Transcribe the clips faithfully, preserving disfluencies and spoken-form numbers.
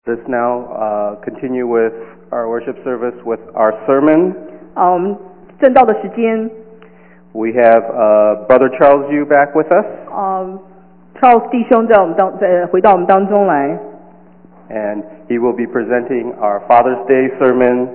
Let us now uh, continue with our worship service with our sermon. 啊，我们正道的时间， We have uh, Brother Charles Yu back with us, 啊 ，Charles 弟兄在我们当在回到我们当中来， and he will be presenting our Father's Day sermon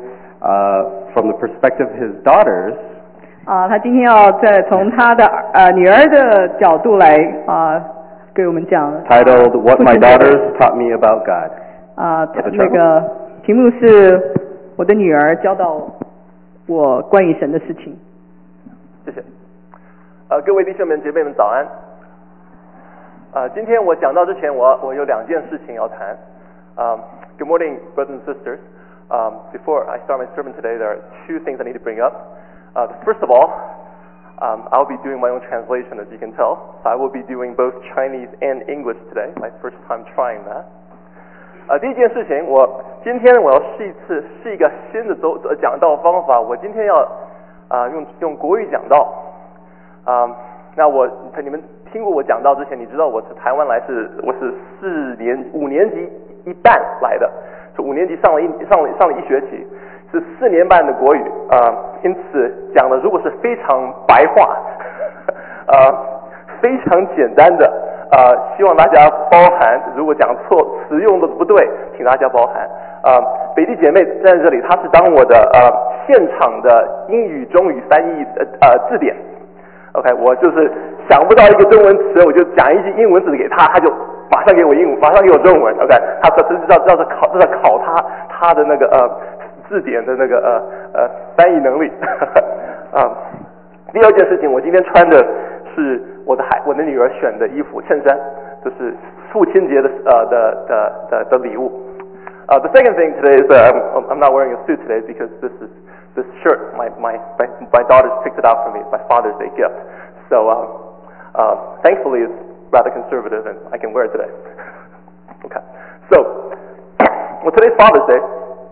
uh, from the perspective of his daughters. 啊，他今天要再从他的呃女儿的角度来啊给我们讲 Titled uh, What My 父亲节 Daughters Taught Me About God. 啊 Brother 那个题目是我的女儿教导我关于神的事情。 谢谢。呃，各位弟兄们、姐妹们，早安。呃，今天我讲到之前，我我有两件事情要谈。Um, good morning, brothers and sisters. Um, before I start my sermon today, there are two things I need to bring up. Uh, first of all, um, I'll be doing my own translation, as you can tell. I will be doing both Chinese and English today. My first time trying that. 呃，第一件事情，我今天我要试一次，试一个新的周呃讲道方法。我今天要啊、呃、用用国语讲道。啊、呃，那我你们听过我讲道之前，你知道我是台湾来是我是四年五年级一半来的，是五年级上了一上了上了一学期，是四年半的国语啊、呃，因此讲的如果是非常白话，呃，非常简单的。呃，希望大家包涵，如果讲错词用的不对，请大家包涵。呃，北地姐妹在这里，她是当我的呃现场的英语中语翻译呃呃字典。OK， 我就是想不到一个中文词，我就讲一句英文字给她，她就马上给我英文，马上给我中文。OK， 她说这知道知道是考这是考她她的那个呃字典的那个呃呃翻译能力。啊、呃，第二件事情，我今天穿的是我的孩我的女儿选的衣服衬衫，这是父亲节的呃的的的的礼物。Uh, the second thing today is uh, I'm, I'm not wearing a suit today because this is this shirt my my my, my daughters picked it out for me. It's my Father's Day gift. So uh, uh, thankfully it's rather conservative and I can wear it today. Okay. So well today's Father's Day.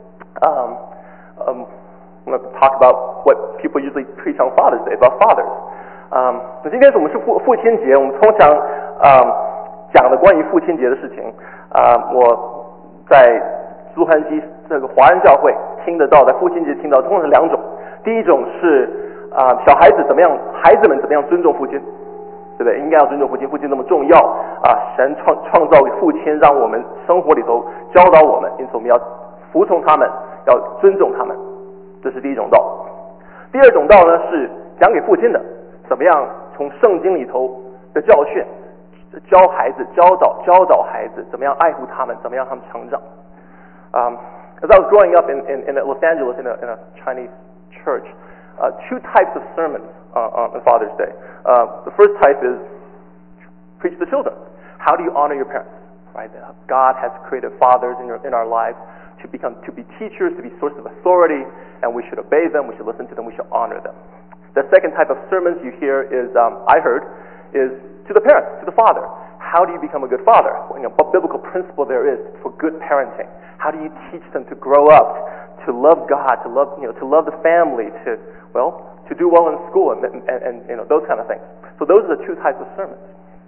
Um, um, I'm going to talk about what people usually preach on Father's Day about fathers. 嗯，那今天我们是父父亲节，我们通常嗯讲的关于父亲节的事情啊、呃，我在洛杉矶这个华人教会听得到，在父亲节听到，通常是两种。第一种是啊、呃，小孩子怎么样，孩子们怎么样尊重父亲，对不对？应该要尊重父亲，父亲那么重要啊、呃，神创创造父亲，让我们生活里头教导我们，因此我们要服从他们，要尊重他们，这是第一种道。第二种道呢是讲给父亲的。怎么样从圣经里头的教训教孩子教导教导孩子怎么样爱护他们，怎么样让他们成长。Um, as I was growing up in, in, in Los Angeles in a, in a Chinese church, uh, two types of sermons uh, on Father's Day. Uh, the first type is preach to children. How do you honor your parents? Right? God has created fathers in, your, in our lives to become to be teachers, to be source of authority, and we should obey them, we should listen to them, we should honor them. The second type of sermons you hear is, um, I heard, is to the parents, to the father. How do you become a good father? You know, what biblical principle there is for good parenting? How do you teach them to grow up, to love God, to love, you know, to love the family, to, well, to do well in school, and, and, and you know, those kind of things. So those are the two types of sermons.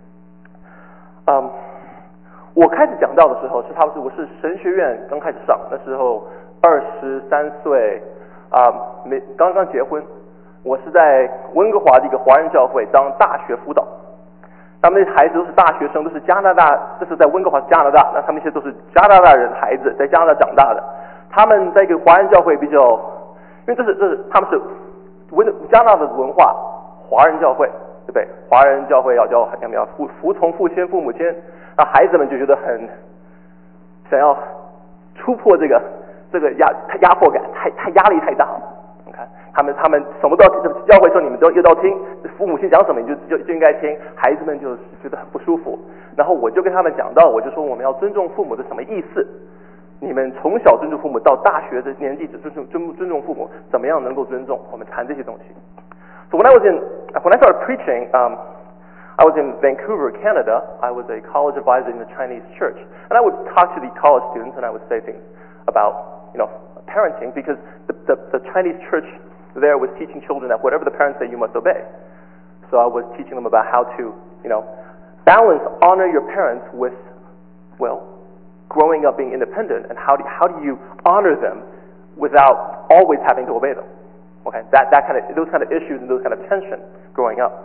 Um, 我开始讲道的时候是差不多，我是神学院刚开始上，那时候二十三岁，啊，没刚刚结婚。我是在温哥华的一个华人教会当大学辅导，他们那些孩子都是大学生，都是加拿大，这是在温哥华加拿大，那他们那些都是加拿大人孩子，在加拿大长大的，他们在一个华人教会比较，因为这是这是他们是温加拿大的文化，华人教会，对不对？华人教会要教要要服服从父亲父母亲，那孩子们就觉得很想要突破这个这个压压迫感，太太压力太大了。他们他们什么都要教会说你们都要听，父母亲讲什么你就就就应该听，孩子们就觉得很不舒服。然后我就跟他们讲到，我就说我们要尊重父母是什么意思？你们从小尊重父母，到大学的年纪只尊重尊尊重父母，怎么样能够尊重？我们谈这些东西。So when I was in when I started preaching, um, I was in Vancouver, Canada. I was a college advisor in the Chinese church, and I would talk to the college students, and I would say things about you know parenting because the the, the Chinese church there was teaching children that whatever the parents say you must obey. So I was teaching them about how to, you know, balance honor your parents with, well, growing up being independent, and how do how do you honor them without always having to obey them? Okay, that that kind of those kind of issues and those kind of tension growing up.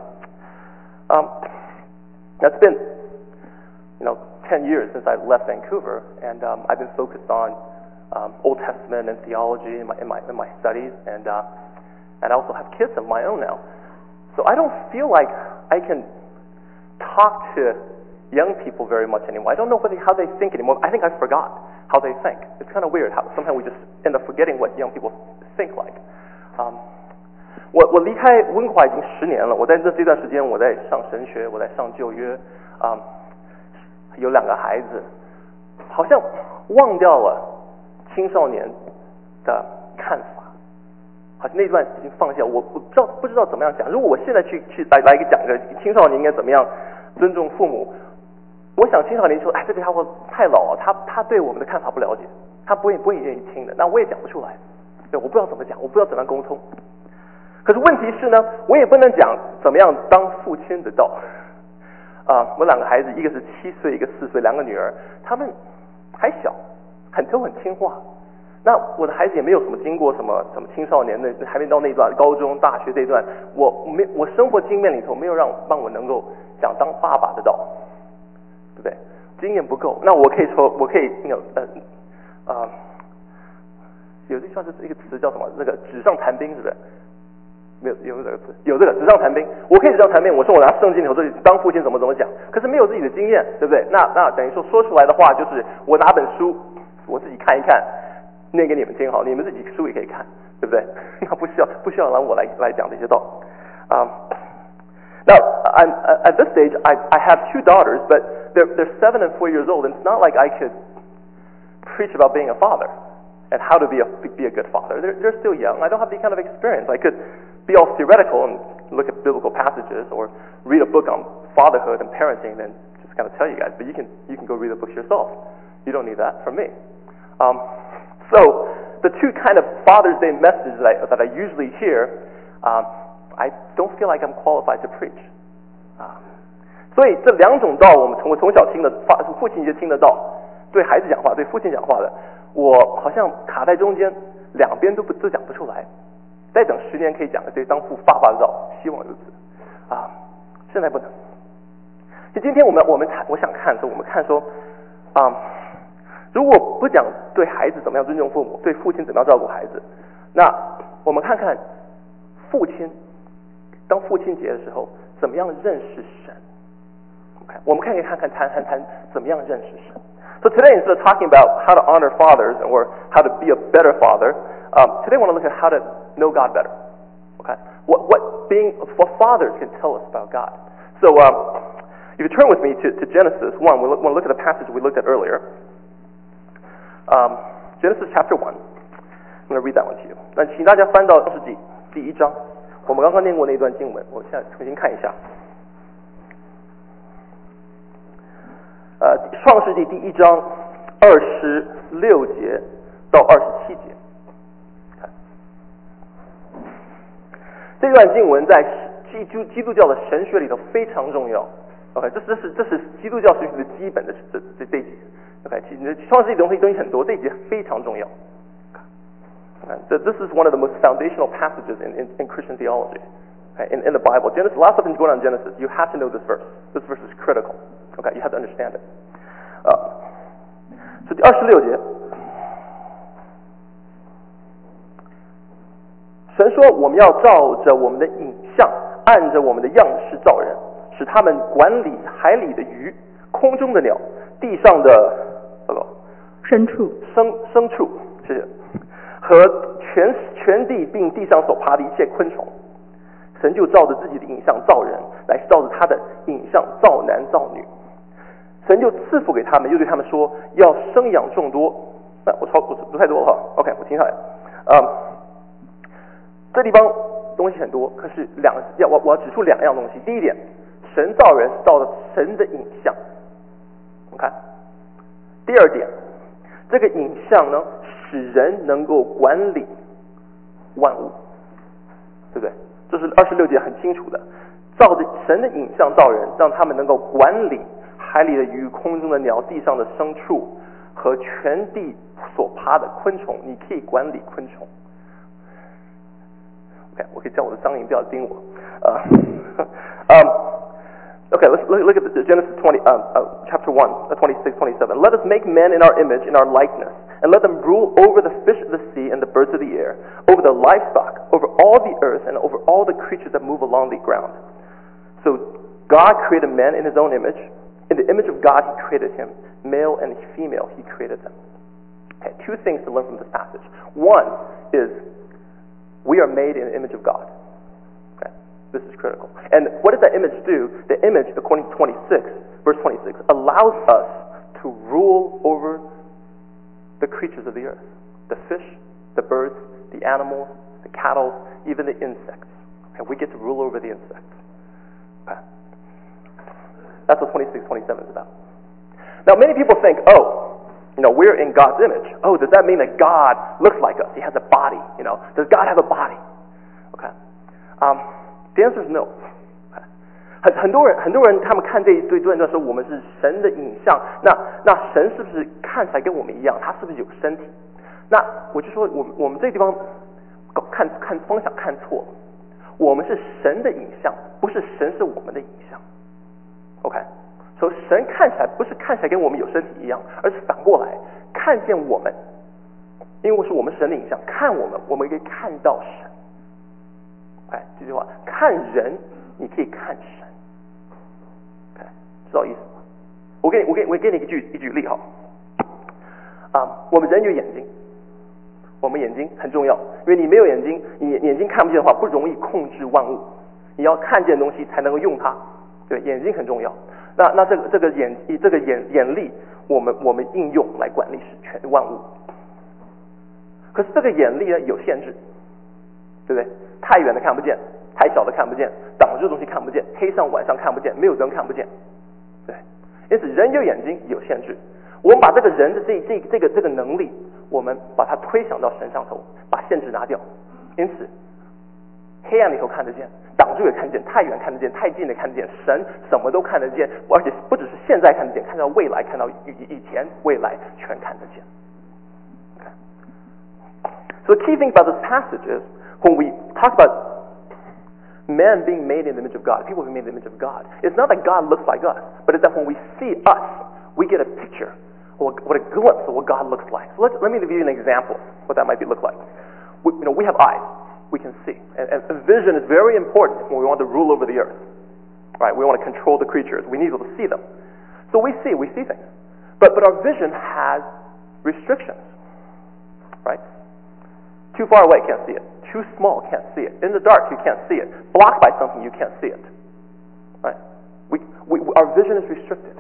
Um, that's been you know ten years since I left Vancouver, and um, I've been focused on um, Old Testament and theology in my in my in my studies, and uh, and I also have kids of my own now. So I don't feel like I can talk to young people very much anymore. I don't know what they, how they think anymore. I think I forgot how they think. It's kind of weird how sometimes we just end up forgetting what young people think like. Um, 我我离开温华已经十年了。我在这这段时间，我在上神学，我在上旧约，啊、um, 有两个孩子，好像忘掉了青少年的看法。好像那段已经放下，我不知道不知道怎么样讲。如果我现在去去来来讲个青少年应该怎么样尊重父母，我想青少年说，哎，这个家伙太老了，他他对我们的看法不了解，他不会不会愿意听的。那我也讲不出来，对，我不知道怎么讲，我不知道怎么样沟通。可是问题是呢，我也不能讲怎么样当父亲的道。啊、呃，我两个孩子，一个是七岁，一个四岁，两个女儿，他们还小，很都很听话。那我的孩子也没有什么经过什么什么青少年的，还没到那段高中大学这一段，我没我生活经验里头没有让让我能够想当爸爸的道，对不对？经验不够。那我可以说，我可以有呃啊，有这算是一个词叫什么？那个纸上谈兵，是不是？没有有这个词，有这个纸上谈兵。我可以纸上谈兵，我说我拿圣经里头这里当父亲怎么怎么讲，可是没有自己的经验，对不对？那那等于说说出来的话，就是我拿本书我自己看一看。念给你们听好，你们自己书也可以看，对不对？那不需要不需要让我来来讲这些道。Um, now, I'm, at this stage, I, I have two daughters, but they're they're seven and four years old, and it's not like I could preach about being a father and how to be a be a good father. They're they're still young. I don't have the kind of experience. I could be all theoretical and look at biblical passages or read a book on fatherhood and parenting, and just kind of tell you guys. But you can you can go read the books yourself. You don't need that from me. Um, So the two kind of Father's Day messages that I, that I usually hear, um, I don't feel like I'm qualified to preach. 啊，所以这两种道，我们从我从小听的fat父亲节听的道，对孩子讲话，对父亲讲话的，我好像卡在中间，两边都不都讲不出来。再等十年可以讲个对当父爸爸的道，希望如此。啊，现在不能。就今天我们我们看，我想看说，我们看说，啊。如果不讲对孩子怎么样尊重父母，对父亲怎么样照顾孩子，那我们看看父亲当父亲节的时候怎么样认识神。Okay, 我们可以看看谈谈谈怎么样认识神。So today, instead of talking about how to honor fathers or how to be a better father, um, today I want to look at how to know God better. Okay, what what being what fathers can tell us about God. So um, if you turn with me to, to Genesis one, we want to look at the passage we looked at earlier. Um, Genesis chapter one. I'm going to read that one to you. 那请大家翻到创世纪第一章，我们刚刚念过那段经文，我现在重新看一下。呃，创世纪第一章二十六节到二十七节。看，这段经文在基督基督教的神学里头非常重要。OK， 这这是这是基督教神学的基本的这这这一节。OK， 其实创世纪东西东西很多，这一节非常重要。So this is one of the most foundational passages in, in, in Christian theology, okay, in, in the Bible. Genesis, a lot of stuff is going on in Genesis. You have to know this verse. This verse is critical. Okay, you have to understand it. Uh, so 第二十六节，神说我们要照着我们的影像，按着我们的样式造人，使他们管理海里的鱼、空中的鸟、地上的牲畜、 牲牲畜，谢谢。和全全地并地上所爬的一切昆虫，神就照着自己的影像造人，来照着他的影像造男造女。神就赐福给他们，又对他们说要生养众多。那我超我读太多了哈 ，OK， 我停下来。嗯，这地方东西很多，可是两要我我要指出两样东西。第一点，神造人是照着神的影像，我们看。第二点，这个影像呢，使人能够管理万物，对不对？这是二十六节很清楚的，照着神的影像造人，让他们能够管理海里的鱼、空中的鸟、地上的牲畜， 和全地所爬的昆虫，你可以管理昆虫。OK， 我可以叫我的苍蝇不要叮我。呃、uh, um, okay, let's look, look at the Genesis twenty, um, uh, chapter one, uh, twenty-six, twenty-seven. Let us make men in our image, in our likeness, and let them rule over the fish of the sea and the birds of the air, over the livestock, over all the earth, and over all the creatures that move along the ground. So God created man in his own image. In the image of God, he created him. Male and female, he created them. Okay, two things to learn from this passage. One is we are made in the image of God. Okay, this is critical. And what does that image do? The image, according to twenty-six, verse twenty-six, allows us to rule over the creatures of the earth. The fish, the birds, the animals, the cattle, even the insects. Okay, we get to rule over the insects. Okay. That's what twenty-six, twenty-seven is about. Now, many people think, oh, you know, we're in God's image. Oh, does that mean that God looks like us? He has a body, you know. Does God have a body? Okay. Um, the answer is no. 很很多人很多人他们看这一堆段段说我们是神的影像，那那神是不是看起来跟我们一样？他是不是有身体？那我就说我们我们这个地方看看方向看错了。我们是神的影像，不是神是我们的影像。OK。所以神看起来不是看起来跟我们有身体一样，而是反过来看见我们，因为是我们神的影像，看我们，我们可以看到神。哎，这句话，看人你可以看神。哎，知道意思吗？我给你，我给你，我给你一个举一举例哈。啊，我们人有眼睛，我们眼睛很重要，因为你没有眼睛，你眼睛看不见的话，不容易控制万物。你要看见东西才能够用它，对，眼睛很重要。那那这个这个眼这个眼眼力，我们我们应用来管理全万物。可是这个眼力呢有限制，对不对？太远的看不见，太小的看不见，挡住东西看不见，黑上晚上看不见，没有灯看不见，对。因此人有眼睛有限制，我们把这个人的这这这个这个能力，我们把它推想到神上头，把限制拿掉。因此，黑暗里头看得见。挡住也看得见，太远看得见，太近的看得见，神什么都看得见，而且不只是现在看得见，看到未来，看到以以前未来全看得见。Okay. So the key thing about this passage is when we talk about man being made in the image of God, people being made in the image of God, it's not that God looks like us, but it's that when we see us, we get a picture, or what a glimpse of what God looks like. So let, let me give you an example of what that might be look like. We, you know, we have eyes. We can see. And, and vision is very important when we want to rule over the earth. Right? We want to control the creatures. We need to see them. So we see, we see things. But but our vision has restrictions. Right? Too far away, can't see it. Too small, can't see it. In the dark, you can't see it. Blocked by something, you can't see it. Right? We, we our vision is restricted.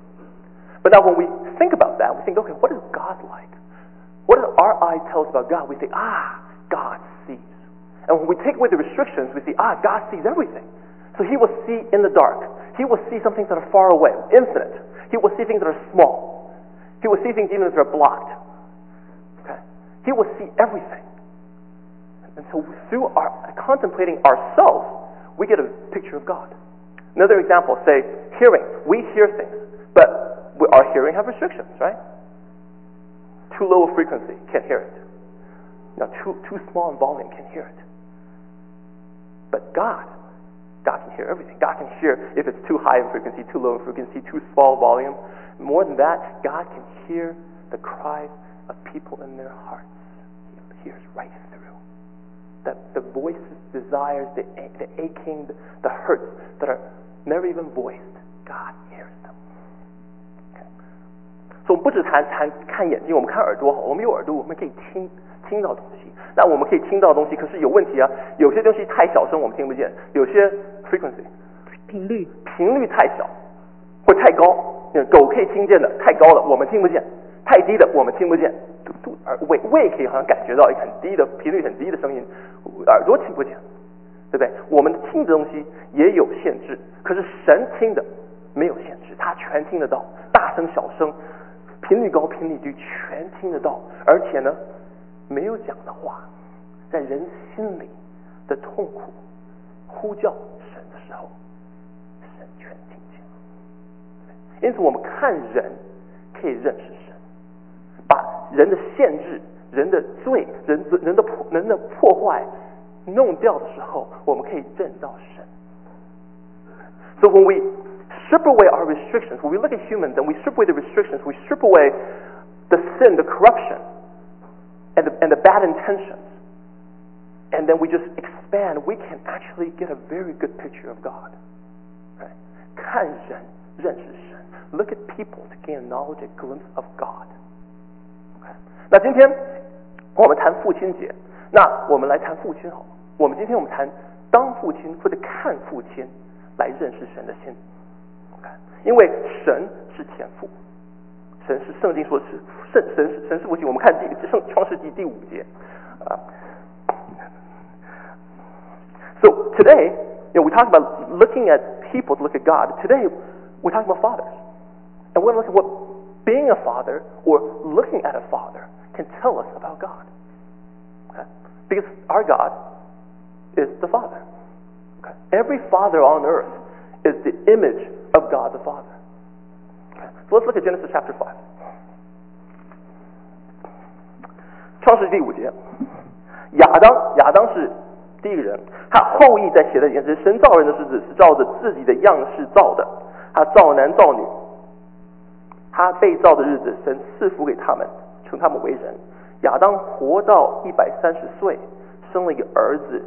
But now when we think about that, we think, okay, what is God like? What does our eye tell us about God? We think, ah, God sees. And when we take away the restrictions, we see, ah, God sees everything. So he will see in the dark. He will see some things that are far away, infinite. He will see things that are small. He will see things even if they're blocked. Okay? He will see everything. And so through our contemplating ourselves, we get a picture of God. Another example, say, hearing. We hear things, but our hearing have restrictions, right? Too low a frequency, can't hear it. You know, too, too small in volume, can't hear it. But God, God can hear everything. God can hear if it's too high in frequency, too low in frequency, too small volume. More than that, God can hear the cries of people in their hearts. He hears right through. That the voices, desires, the, the aching, the, the hurts that are never even voiced, God hears them. Okay. So 我们不只谈谈看眼睛，我们看耳朵好，我们有耳朵，我们可以听听到东西。那我们可以听到东西，可是有问题啊！有些东西太小声，我们听不见；有些 frequency 频率频率太小或太高，狗可以听见的太高了，我们听不见；太低的我们听不见。耳胃胃可以好像感觉到一个很低的频率很低的声音，耳朵听不见，对不对？我们听的东西也有限制，可是神听的没有限制，他全听得到，大声小声，频率高频率低全听得到，而且呢。没有讲的话，在人心里的痛苦呼叫神的时候，神全听见。因此，我们看人可以认识神， 人的限制、人的罪、人人的破人的破坏弄掉的时候，我们可以认到神。So when we strip away our restrictions, when we look at humans and we strip away the restrictions, we strip away the sin, the corruption, and the, and the bad intentions, and then we just expand, we can actually get a very good picture of God. Right? 看人认识神 Look at people to gain knowledge, a glimpse of God. Okay. 那今天我们谈父亲节，那我们来谈父亲好了。我们今天我们谈当父亲或者看父亲来认识神的心。Okay. 因为神是天父，神是圣经说是圣神是神是父亲。我们看第圣创世纪第五节啊。So today, you know, we talk about looking at people to look at God. Today, we're talking about fathers. And we're going to look at what being a father or looking at a father can tell us about God. Okay? Because our God is the Father. Okay? Every father on earth is the image of God the Father. Okay? So let's look at Genesis chapter five. 创世纪第五节，亚当，亚当是第一个人，他后裔在写的也是神造人的日子是照着自己的样式造的，他造男造女。他被造的日子，神赐福给他们，称他们为人。亚当活到一百三十岁，生了一个儿子，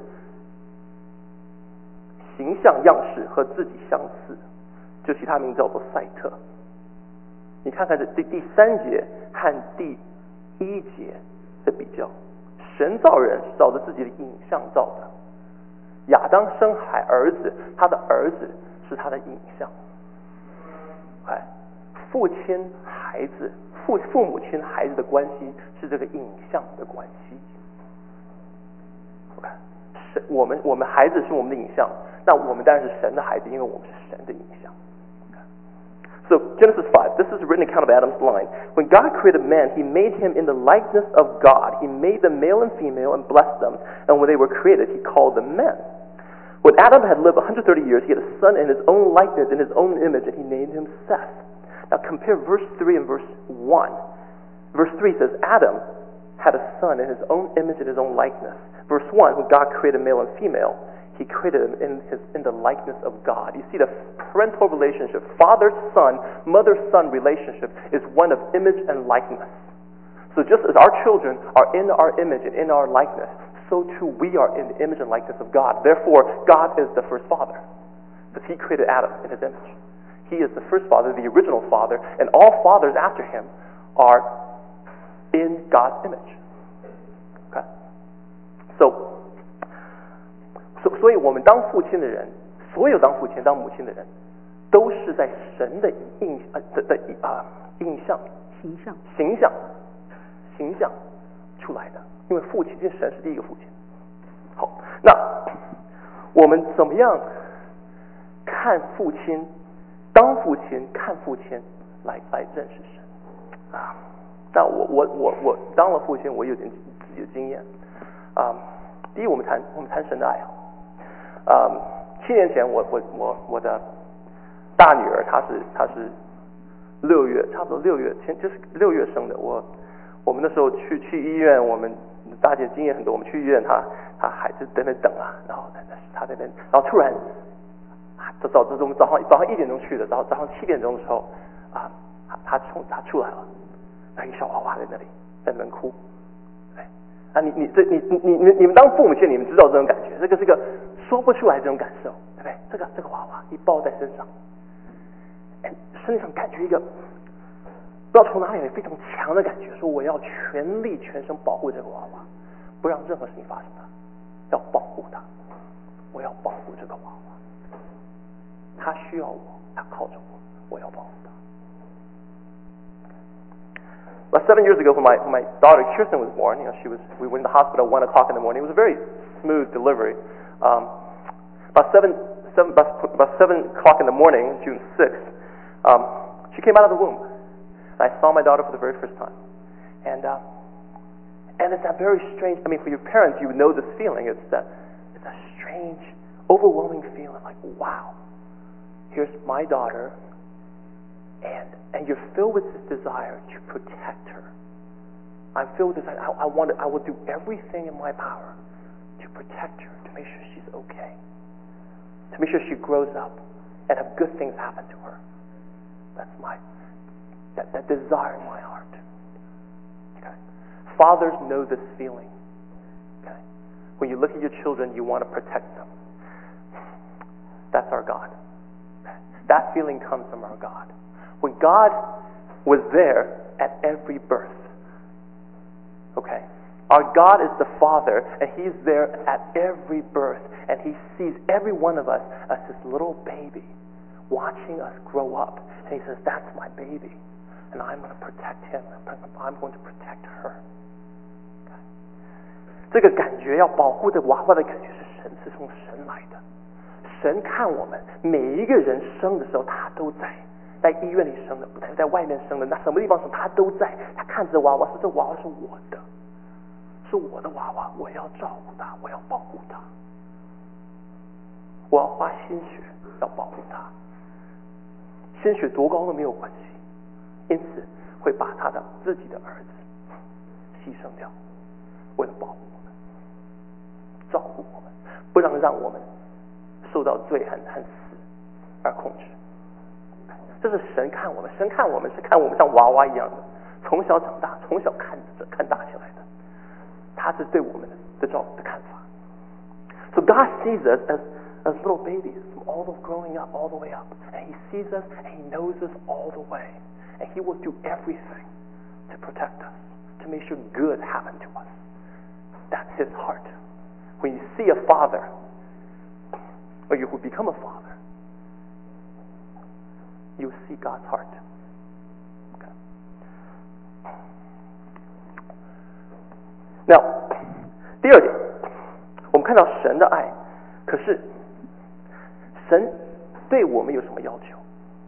形象样式和自己相似，就其他名字叫做赛特。你看看这第第三节和第一节的比较，神造人是照着自己的影像造的，亚当生孩儿子，他的儿子是他的影像。哎。父亲孩子父父母亲孩子的关系是这个影像的关系。OK， 神我们我们孩子是我们的影像，那我们当然是神的孩子，因为我们是神的影像。Okay. So Genesis five, this is a written account of Adam's line. When God created man, He made him in the likeness of God. He made them male and female and blessed them. And when they were created, He called them men. When Adam had lived one hundred thirty years, he had a son in his own likeness, in his own image, and He named him Seth. Now compare verse three and verse one. Verse three says, Adam had a son in his own image and his own likeness. Verse one, when God created male and female, He created them in, his, in the likeness of God. You see the parental relationship, father-son, mother-son relationship is one of image and likeness. So just as our children are in our image and in our likeness, so too we are in the image and likeness of God. Therefore, God is the first father, because He created Adam in His image. He is the first father, the original father, and all fathers after him are in God's image. Okay? So, so 所以我们当父亲的人，所有当父亲、当母亲的人，都是在神的印呃的的啊、呃、印象、 形象、 形象、形象出来的。因为父亲，因为神是第一个父亲。好，那我们怎么样看父亲？当父亲看父亲来来认识神啊！那我我我我当了父亲，我有点自己的经验啊。第一，我们谈我们谈神的爱啊。七年前我我我我的大女儿，她是她是六月差不多六月前就是六月生的。我我们那时候去去医院，我们大姐经验很多，我们去医院，她她还是在那等啊，然后她在那，然后突然。早早我们早上早上一点钟去的，早早上七点钟的时候啊，他他从他出来了，那一个小娃娃在那里在那边哭，哎啊你你这你你你你你们当父母亲，你们知道这种感觉，这个是个说不出来这种感受，对不对？这个这个娃娃一抱在身上，哎，身上感觉一个不知道从哪里来非常强的感觉，说我要全力全身保护这个娃娃，不让任何事情发生它，要保护它，我要保护这个娃娃。他需要我，他靠着我，我要保护他。About seven years ago, when my when my daughter Kirsten was born, you know, she was we were in the hospital at one o'clock in the morning. It was a very smooth delivery. Um, about seven seven about, about seven o'clock in the morning, June sixth, um, she came out of the womb. And I saw my daughter for the very first time, and uh, and it's that very strange. I mean, for your parents, you would know this feeling. It's that it's a strange, overwhelming feeling, like wow. Here's my daughter, and and you're filled with this desire to protect her, I'm filled with this. I, I want to, I will do everything in my power to protect her, to make sure she's okay, to make sure she grows up and have good things happen to her. That's my, that, that desire in my heart. Okay. Fathers know this feeling. Okay. When you look at your children, you want to protect them. That's our God. That feeling comes from our God. When God was there at every birth. Okay? Our God is the Father, and He's there at every birth, and He sees every one of us as this little baby watching us grow up. And He says, that's my baby, and I'm going to protect him, I'm going to protect her. Okay? 这个感觉要保护的娃娃的感觉是神，是从神来的。神看我们每一个人生的时候，他都在。在医院里生的，在外面生的，那什么地方生，他都在。他看着娃娃，说这娃娃是我的，是我的娃娃，我要照顾他，我要保护他，我要花心血要保护他。心血多高都没有关系，因此会把他的自己的儿子牺牲掉，为了保护我们，照顾我们，不让让我们受到罪和和死而控制。这是神看我们，神看我们是看我们像娃娃一样的，从小长大，从小看着看大起来的。他是对我们的的照的看法。So God sees us as as little babies, from all of growing up, all the way up, and He sees us and He knows us all the way, and He will do everything to protect us, to make sure good happen to us. That's His heart. When you see a father, or you who become a father, you see God's heart. Okay. Now, 第二点，我们看到神的爱，可是神对我们有什么要求？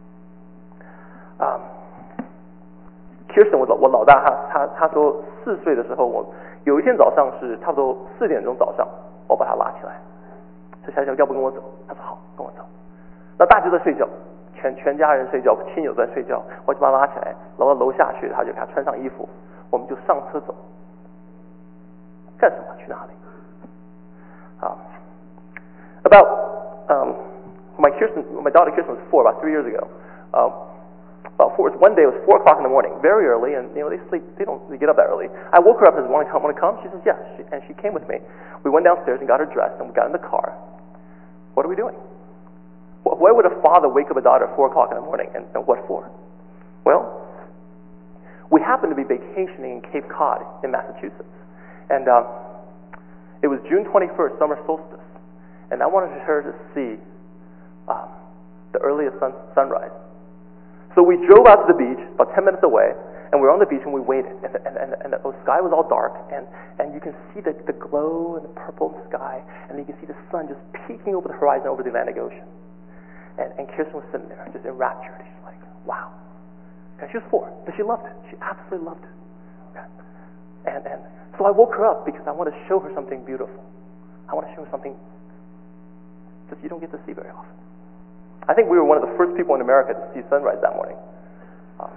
啊、um, ，Kirsten 我老我老大他他他说四岁的时候，我有一天早上是差不多四点钟早上，我把他拉起来，就想想要不跟我走，他说好，跟我走。那大家都在睡觉。全全家人睡觉，亲友在睡觉，我就把他拉起来，然后楼下去，他就给他穿上衣服，我们就上车走。干什么？去哪里？啊、um, ，About um my Kirsten, my daughter Kirsten was four, about three years ago. Um, about four. One day it was four o'clock in the morning, very early, and you know they sleep, they don't they get up that early. I woke her up and said, "Want to come? Want to come?" She says, "Yes," she, and she came with me. We went downstairs and got her dressed, and we got in the car. What are we doing? Why would a father wake up a daughter at four o'clock in the morning, and, and what for? Well, we happened to be vacationing in Cape Cod in Massachusetts, and uh, it was June twenty-first, summer solstice, and I wanted her to see um, the earliest sun, sunrise. So we drove out to the beach, about ten minutes away, and we were on the beach and we waited, and the, and, and, and the sky was all dark, and, and you can see the, the glow and the purple sky, and you can see the sun just peeking over the horizon over the Atlantic Ocean. And, and Kirsten was sitting there, just enraptured. She's like, wow. And she was four, but she loved it. She absolutely loved it. Okay. And, and so I woke her up because I want to show her something beautiful. I want to show her something that you don't get to see very often. I think we were one of the first people in America to see sunrise that morning. Um,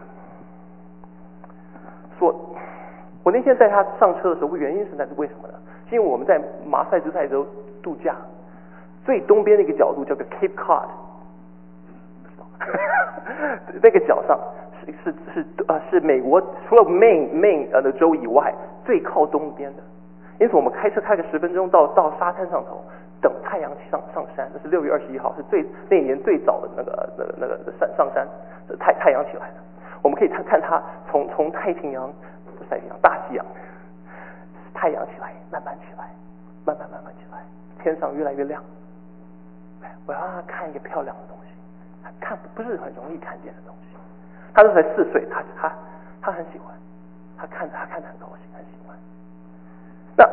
说，我那天带她上车的时候，原因是那是为什么呢？是因为我们在马赛诸塞州度假，最东边的一个角度叫做 Cape Cod。那个角上是是是呃是美国除了 Maine Maine 呃的州以外最靠东边的，因此我们开车开个十分钟到到沙滩上头，等太阳上上山。那是六月二十一号，是最那一年最早的那个那个那个上上山太太阳起来的。我们可以看看它从从太平洋不是太平洋大西洋，太阳起来，慢慢起来，慢慢慢慢起来，天上越来越亮。我要让他看一个漂亮的东西。他看不是很容易看见的东西，他那才四岁，他他他很喜欢，他看着他看着很高兴，很喜欢。那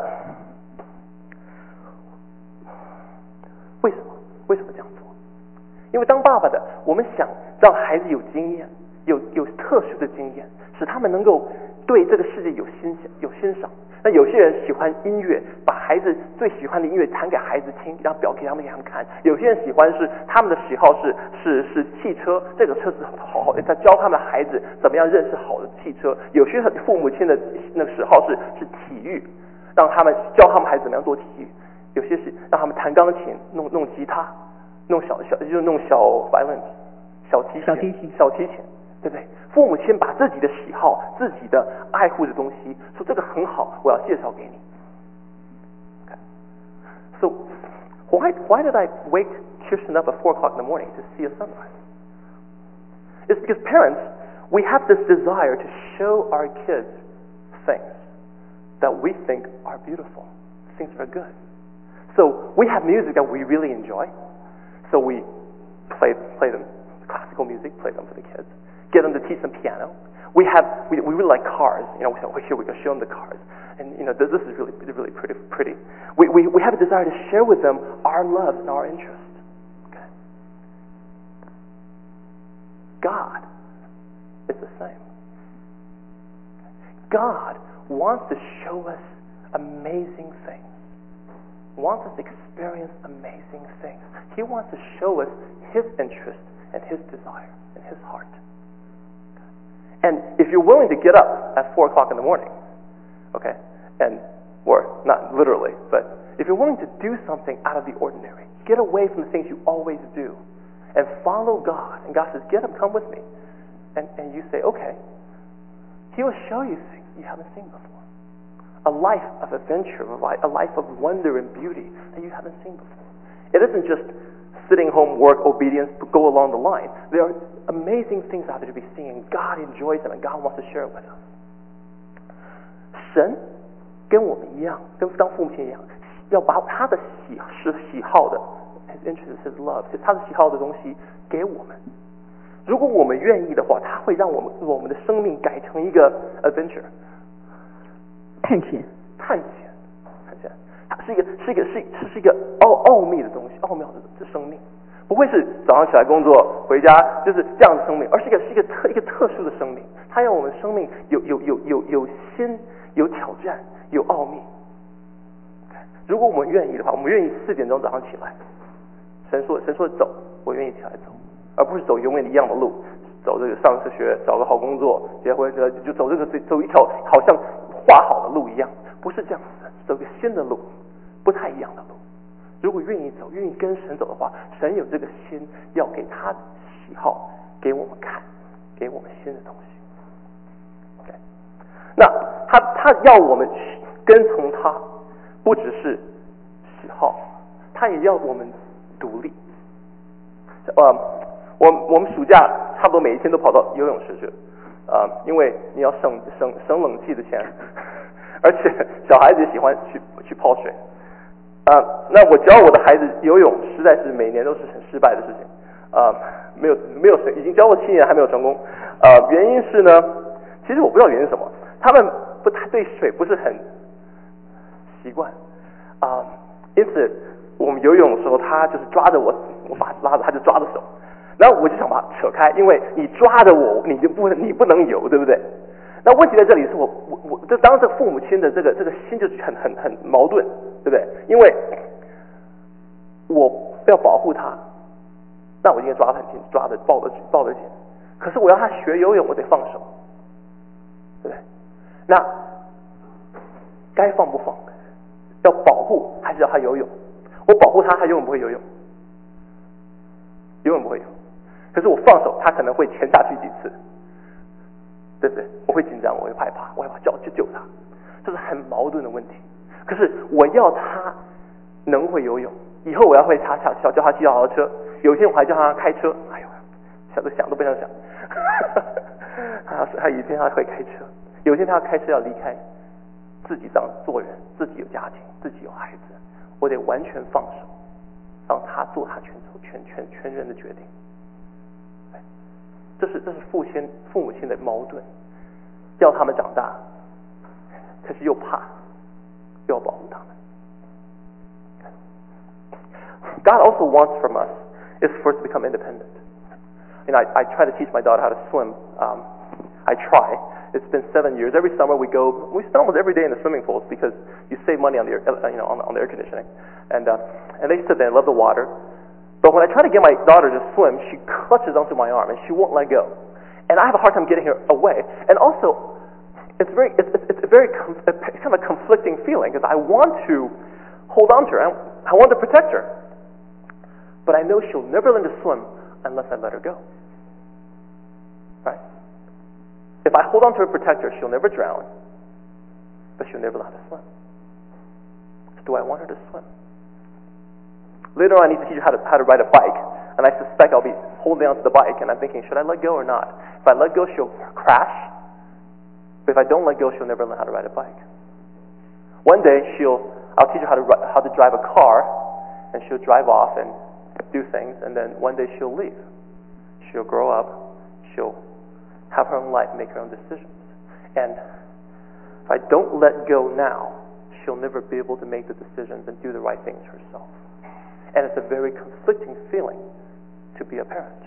为什么？为什么这样做？因为当爸爸的，我们想让孩子有经验，有有特殊的经验，使他们能够对这个世界有欣赏有欣赏。那有些人喜欢音乐，把孩子最喜欢的音乐弹给孩子听，然后表给他们给他们看。有些人喜欢是他们的喜好是是是汽车，这个车子好好，他教他们的孩子怎么样认识好的汽车。有些父母亲的那个嗜好是是体育，让他们教他们孩子怎么样做体育。有些是让他们弹钢琴、弄弄吉他、弄小小就弄小 violin、小提琴、 小提琴、 小提琴，对不对？父母亲把自己的喜好、自己的爱护的东西，说这个很好，我要介绍给你。Okay. So why why did I wake Kirsten up at four o'clock in the morning to see a sunrise? It's because parents, we have this desire to show our kids things that we think are beautiful, things that are good. So we have music that we really enjoy. So we play play them classical music, play them for the kids. Get them to teach them piano. We have we, we really like cars. You know, we here we can show them the cars, and you know this, this is really really pretty pretty. We, we we have a desire to share with them our love and our interest. Okay. God is the same. God wants to show us amazing things. Wants us to experience amazing things. He wants to show us His interest and His desire and His heart. And if you're willing to get up at four o'clock in the morning, okay, and or not literally, but if you're willing to do something out of the ordinary, get away from the things you always do, and follow God. And God says, "Get up, come with me," and and you say, "Okay." He will show you things you haven't seen before. A life of adventure, a life, a life of wonder and beauty that you haven't seen before. It isn't just sitting home, work, obedience, go along the line. There are amazing things out there to be seen. God enjoys them, and God wants to share it with us. 神跟我们一样，跟当父母亲一样，要把他的喜是喜好的 His interest, His love, 他的喜好的东西给我们。如果我们愿意的话，他会让我们我们的生命改成一个 adventure， 探险， 探险，探险。它是一个是一个是是是一个奥奥秘的东西，奥妙的的生命，不会是早上起来工作回家就是这样的生命，而是一个是一个特一个特殊的生命。它让我们生命有有有有有新有挑战有奥秘。如果我们愿意的话，我们愿意四点钟早上起来，神说神说走，我愿意起来走，而不是走永远一样的路，走这个上次学找个好工作结婚呃就走这个走一条好像画好的路一样，不是这样子的，走个新的路。不太一样的路，如果愿意走，愿意跟神走的话，神有这个心要给他的喜好给我们看，给我们新的东西。Okay. 那他他要我们跟从他，不只是喜好，他也要我们独立。呃，我我们暑假差不多每一天都跑到游泳池去，呃，因为你要省省省冷气的钱，而且小孩子也喜欢去去泡水。啊、呃，那我教我的孩子游泳，实在是每年都是很失败的事情，啊、呃，没有没有已经教过七年还没有成功，呃，原因是呢，其实我不知道原因是什么，他们不太对水不是很习惯，啊、呃，因此我们游泳的时候，他就是抓着我，我把拉着他就抓着手，然后我就想把他扯开，因为你抓着我，你就不你不能游，对不对？那问题在这里是我我我这当这个父母亲的这个这个心就很很很矛盾，对不对？因为我要保护他，那我应该抓得很紧，抓得抱得抱得紧。可是我要他学游泳，我得放手，对不对？那该放不放？要保护还是要他游泳？我保护他，他永远不会游泳，永远不会游。可是我放手，他可能会潜下去几次。对不对？我会紧张，我会害怕，我会把脚去救他，这是很矛盾的问题。可是我要他能会游泳，以后我要会他小小教他骑脚踏车，有一天我还教他开车，哎呦，想都想都不想想。他他有一天他会开车，有一天他要开车要离开，自己这样做人，自己有家庭，自己有孩子，我得完全放手，让他做他全全全全人的决定。这是这是父亲父母亲的矛盾，要他们长大，可是又怕，又要保护他们。God also wants from us is for us to become independent. And I, I try to teach my daughter how to swim. Um, I try, It's been seven years. Every summer we go, we spend almost every day in the swimming pools because you save money on the air, you know, on, on the air conditioning. And, uh, and they sit there and love the water. But when I try to get my daughter to swim, she clutches onto my arm and she won't let go. And I have a hard time getting her away. And also, it's very, it's, it's, it's a very, it's kind of a conflicting feeling because I want to hold on to her. I, I want to protect her. But I know she'll never learn to swim unless I let her go. Right? If I hold on to her, protect her, she'll never drown, but she'll never learn how to swim. Do I want her to swim? Later on, I need to teach her how to, how to ride a bike, and I suspect I'll be holding on to the bike, and I'm thinking, should I let go or not? If I let go, she'll crash. But if I don't let go, she'll never learn how to ride a bike. One day, she'll, I'll teach her how to how to drive a car, and she'll drive off and do things, and then one day she'll leave. She'll grow up. She'll have her own life, make her own decisions. And if I don't let go now, she'll never be able to make the decisions and do the right things herself. And it's a very conflicting feeling to be a parent.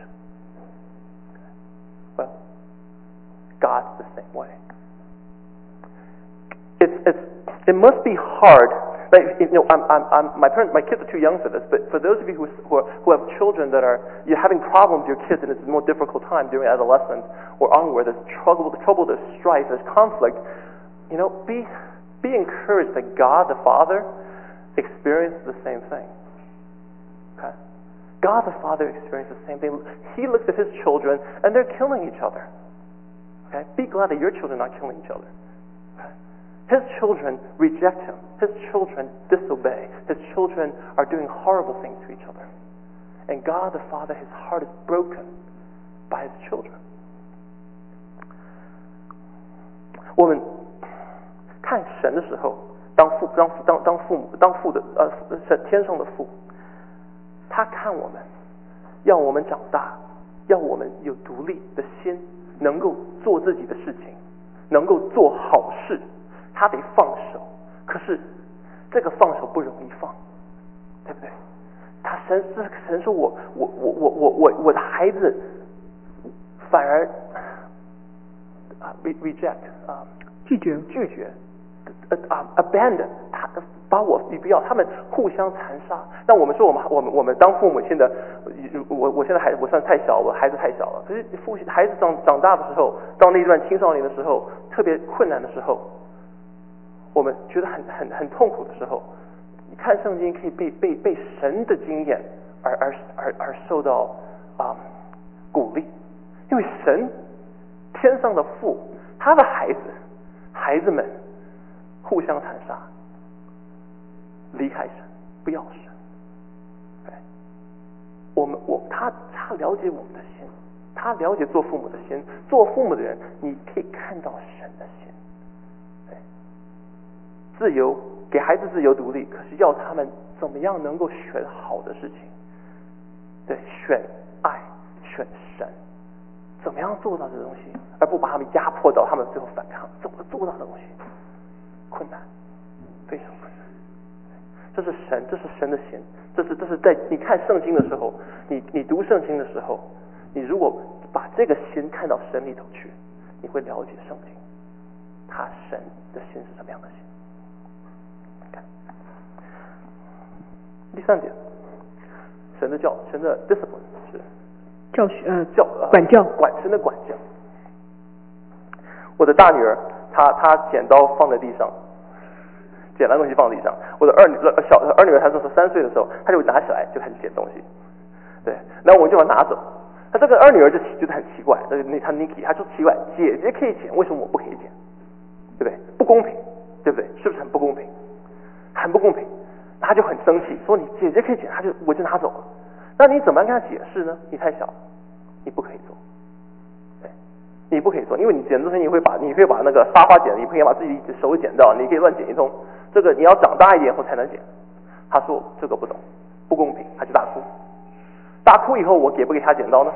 Well, God's the same way. It's, it's, it must be hard. Like, you know, I'm, I'm, I'm, my parents, my kids are too young for this. But for those of you who, who, are, who have children that are you're having problems with your kids, and it's a more difficult time during adolescence or onward. There's trouble, trouble, there's strife, there's conflict. You know, be be encouraged that God the Father experienced the same thing. Okay, God the Father experienced the same thing. He looks at His children, and they're killing each other. Okay, be glad that your children are not killing each other. His children reject Him. His children disobey. His children are doing horrible things to each other. And God the Father, His heart is broken by His children. 我们看神的时候，当父当当当父母当父的呃神天上的父，他看我们，要我们长大，要我们有独立的心，能够做自己的事情，能够做好事。他得放手，可是这个放手不容易放，对不对？他神是神说我我我我我我我的孩子反而啊 reject 啊拒绝拒绝啊 abandon 他把我你不要，他们互相残杀。那我们说我们我们我们当父母亲的，我我现在还我算太小，我孩子太小了。可是父孩子长长大的时候，到那段青少年的时候，特别困难的时候。我们觉得很很很痛苦的时候，你看圣经可以被被被神的经验而而而而受到啊、嗯、鼓励，因为神天上的父，他的孩子孩子们互相残杀，离开神，不要神。对，我们我他他了解我们的心，他了解做父母的心，做父母的人，你可以看到神的心。自由，给孩子自由独立，可是要他们怎么样能够选好的事情？对，选爱，选神，怎么样做到这东西，而不把他们压迫到他们最后反抗？怎么做到这东西？困难，非常困难。这是神，这是神的心，这是这是在你看圣经的时候，你你读圣经的时候，你如果把这个心看到神里头去，你会了解圣经，他神的心是什么样的心。第三点，神的教，神的 discipline 是教学呃教呃管教管神的管教。我的大女儿，她她剪刀放在地上，剪了东西放地上。我的二女小二女儿，她说三岁的时候，她就拿起来就开始捡东西，对，然后我就把它拿走。她这个二女儿就觉得很奇怪，那那她 Niki， 她说奇怪，姐姐可以剪，为什么我不可以剪？对不对？不公平，对不对？是不是很不公平？很不公平。他就很生气，说你姐姐可以剪，他就我就拿走了。那你怎么样跟他解释呢？你太小，你不可以做，对，你不可以做，因为你剪的东西你会把你会把那个沙发剪，你不可以把自己手剪掉，你可以乱剪一通。这个你要长大一点后才能剪。他说这个不懂，不公平，他就大哭。大哭以后，我给不给他剪刀呢？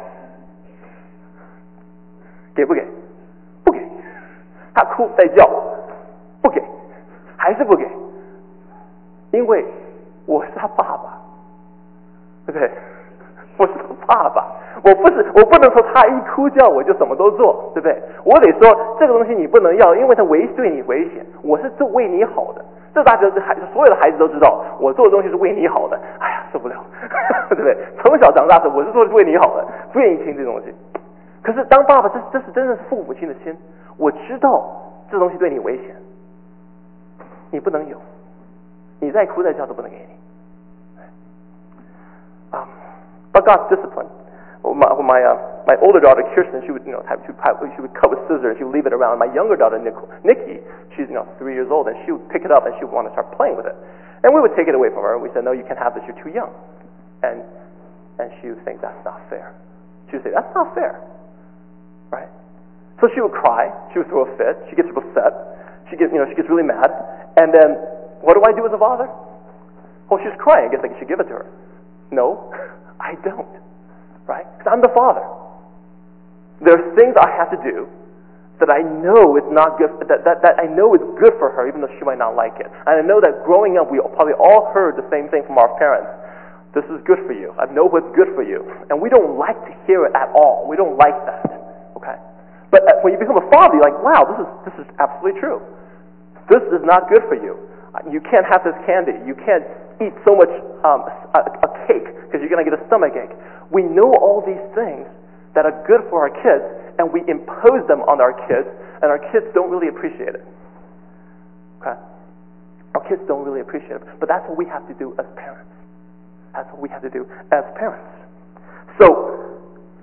给不给？不给。他哭在叫，不给，还是不给。因为我是他爸爸，对不对？ 我是他爸爸，我不是，我不能说他一哭叫我就什么都做，对不对？我得说这个东西你不能要，因为它危对你危险，我是做为你好的。这大家孩所有的孩子都知道，我做的东西是为你好的。哎呀，受不了，对不对？从小长大的我是做的是为你好的，不愿意听这东西。可是当爸爸，这这是真的是父母亲的心。我知道这东西对你危险，你不能有，你再哭再叫都不能给你。Um, but God's discipline. My my uh, my older daughter Kirsten, she would you know have, she, would, she would cut with scissors, she would leave it around. My younger daughter Nicole, Nikki, she's you know three years old, and she would pick it up and she would want to start playing with it, and we would take it away from her. And we said, no, you can't have this. You're too young. And and she would think that's not fair. She would say that's not fair, right? So she would cry. She would throw a fit. She gets upset. She gets you know she gets really mad. And then what do I do as a father? Oh, she's crying. I guess I should give it to her. No, I don't. Right? Because I'm the father. There's things I have to do that I know is not good, that, that, that I know is good for her, even though she might not like it. And I know that growing up, we probably all heard the same thing from our parents. This is good for you. I know what's good for you. And we don't like to hear it at all. We don't like that. Okay? But when you become a father, you're like, wow, this is, this is absolutely true. This is not good for you. You can't have this candy. You can't eat so much um, a, a cake because you're going to get a stomach ache. We know all these things that are good for our kids, and we impose them on our kids, and our kids don't really appreciate it. Okay? Our kids don't really appreciate it, but that's what we have to do as parents. That's what we have to do as parents. So,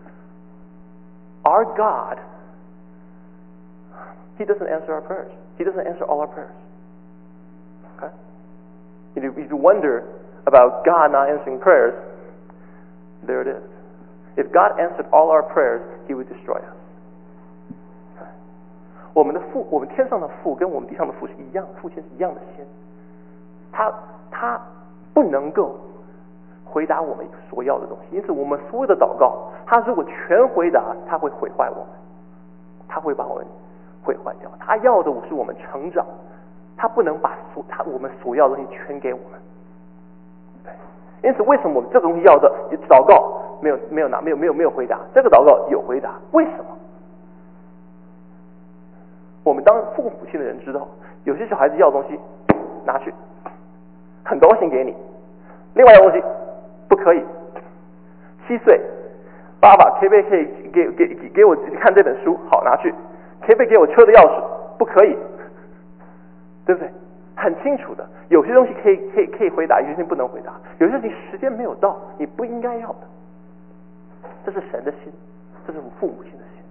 our God, He doesn't answer our prayers. He doesn't answer all our prayers. Okay? If you wonder about God not answering prayers, there it is. If God answered all our prayers, He would destroy us. Okay? 我们的父，我们天上的父跟我们地上的父是一样，父亲是一样的心。他他不能够回答我们所要的东西，因此我们所有的祷告，他如果全回答，他会毁坏我们，他会把我们毁坏掉。他要的是我们成长，他不能把所他我们所要的东西全给我们。对，因此为什么我们这个东西要的祷告没有没有拿没有没有没有回答，这个祷告有回答？为什么？我们当父母亲的人知道，有些小孩子要的东西拿去，很高兴给你；另外的东西不可以。七岁，爸爸可不可以给给给给我看这本书？好，拿去。可不可以给我车的钥匙？不可以，对不对？很清楚的，有些东西可以可以可以回答，有些东西不能回答，有些东西时间没有到，你不应该要的。这是神的心，这是我父母亲的心。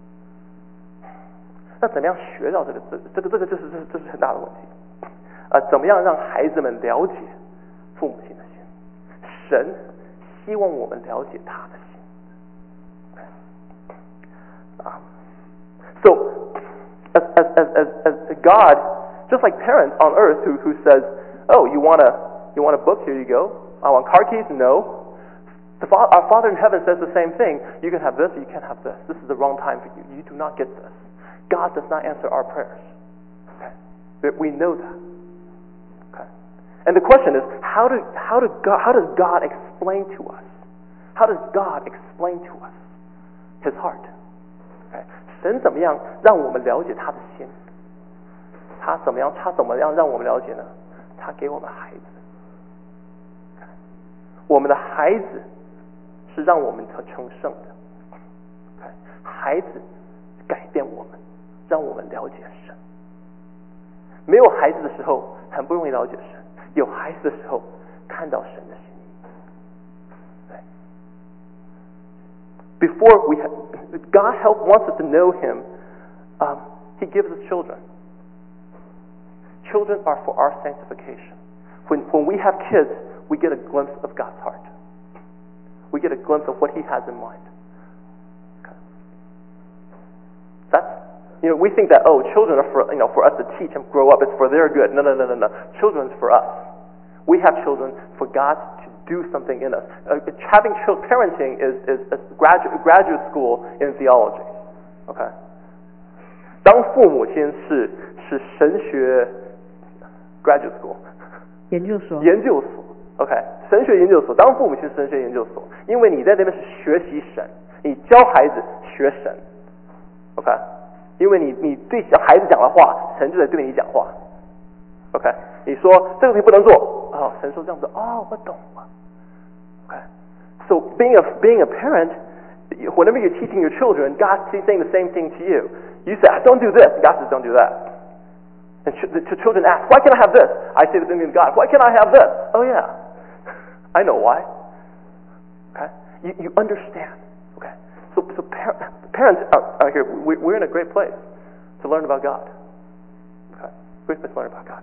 那怎么样学到这个这这个这个这是这是这是很大的问题啊！怎么样让孩子们了解父母亲的心？神希望我们了解他的心啊。So, as, as, as, as, as God, just like parents on earth who, who says, oh, you want, a, you want a book? Here you go. I want car keys? No. The, our Father in heaven says the same thing. You can have this or you can't have this. This is the wrong time for you. You do not get this. God does not answer our prayers. Okay? But we know that. Okay? And the question is, how, do, how, do God, how does God explain to us? How does God explain to us His heart? Okay? 神怎么样让我们了解他的心？他怎么样？他怎么样让我们了解呢？他给我们孩子，我们的孩子是让我们成圣的。孩子改变我们，让我们了解神。没有孩子的时候，很不容易了解神；有孩子的时候，看到神的心意。Before we, have, God help wants us to know Him. Um, he gives us children. Children are for our sanctification. When when we have kids, we get a glimpse of God's heart. We get a glimpse of what He has in mind. Okay. That's you know we think that oh children are for you know for us to teach and grow up. It's for their good. No no no no no. Children's for us. We have children for God to do something in us. Uh, having children, parenting is, is a graduate, graduate school in theology. Okay? 当父母亲是是神学 graduate school 研究所研究所 OK， 神学研究所，当父母亲神学研究所，因为你在那边是学习神，你教孩子学神。OK， 因为你你对小孩子讲的话，神就在对你讲话。OK， 你说这个东西不能做，哦，神说这样子，哦，我懂了。OK，so being a being a parent, whenever you're teaching your children, God's saying the same thing to you. You say, don't do this. God says, don't do that. And ch- the children ask, why can't I have this? I say the same thing to God. Why can't I have this? Oh yeah, I know why. Okay, you you understand. Okay, so so par- parents are, are here. We, we're in a great place to learn about God. Okay, great place to learn about God.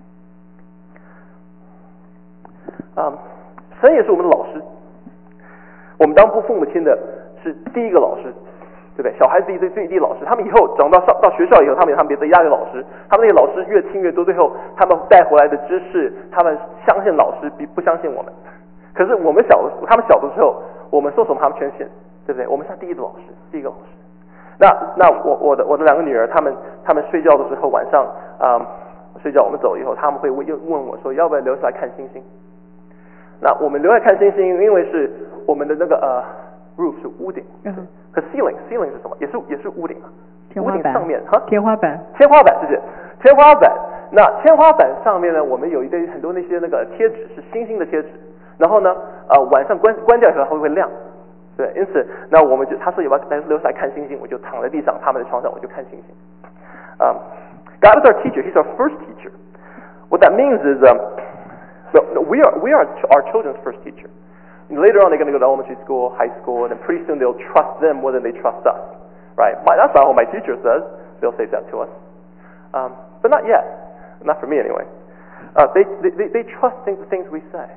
Um, 神也是我们的老师。我们当父母亲的是第一个老师，对不对？小孩子第一最最第一老师，他们以后长到上到学校以后，他们有他们别的一大堆老师，他们那些老师越听越多，最后他们带回来的知识，他们相信老师比不相信我们。可是我们小的，他们小的时候，我们受什么他们全信，对不对？我们是他第一个老师，第一个老师。那那我我的我的两个女儿，她们她们睡觉的时候晚上啊、嗯、睡觉，我们走以后，他们会问问我说要不要留下来看星星。那我们留下来看星星，因为是我们的那个呃 roof 是屋顶，嗯，可 ceiling ceiling 是什么？也是也是屋顶啊，屋顶上面哈， 天花板， 天花板，谢谢，天花板。那天花板上面呢，我们有一堆很多那些那个贴纸，是星星的贴纸。然后呢，呃，晚上关关掉以后它会会亮，对，因此，那我们就他说要不要留下来看星星，我就躺在地上，他们在床上，我就看星星。Um, God is our teacher. He's our first teacher. What that means is, um, no, no, we are we are our children's first teacher. And later on, they're going to go to elementary school, high school, and then pretty soon they'll trust them more than they trust us, right? My, that's not what my teacher says. They'll say that to us, um, but not yet. Not for me anyway. Uh, they, they they trust things, the things we say.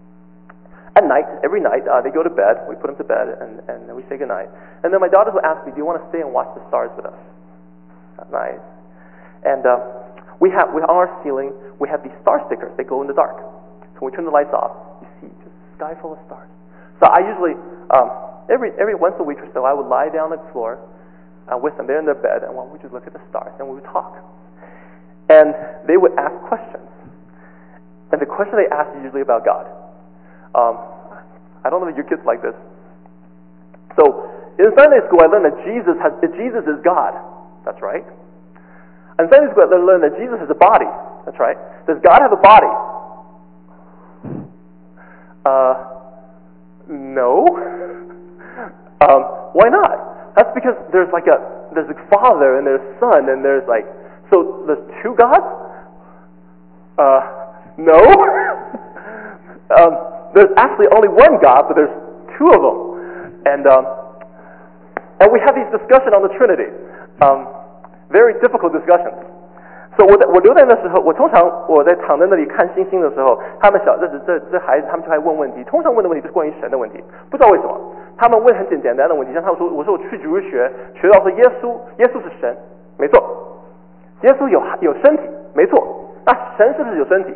At night, every night, uh, they go to bed. We put them to bed, and, and then we say goodnight. And then my daughters will ask me, do you want to stay and watch the stars with us at night? And uh, we have, we, on our ceiling, we have these star stickers. They glow in the dark. So when we turn the lights off, you see just a sky full of stars. So I usually, um, every every once a week or so, I would lie down on the floor uh, with them. They're in their bed, and well, we just look at the stars, and we would talk. And they would ask questions. And the question they ask is usually about God. Um, I don't know if your kids like this. So in Sunday school, I learned that Jesus has Jesus is God. That's right. In Sunday school, I learned that Jesus has a body. That's right. Does God have a body? Uh, no. um, why not? That's because there's like a there's a Father and there's Son and there's like so there's two gods. Uh, no. um. There's actually only one God, but there's two of them, and um, and we have these discussions on the Trinity, um, very difficult discussions. So 我在我留在那时候，我通常我在躺在那里看星星的时候，他们小这这这孩子他们就爱问问题，通常问的问题都是关于神的问题，不知道为什么，他们问很简简单的问题，像他们说，我说我去主日学学到说耶稣耶稣是神，没错，耶稣有有身体，没错，那神是不是有身体？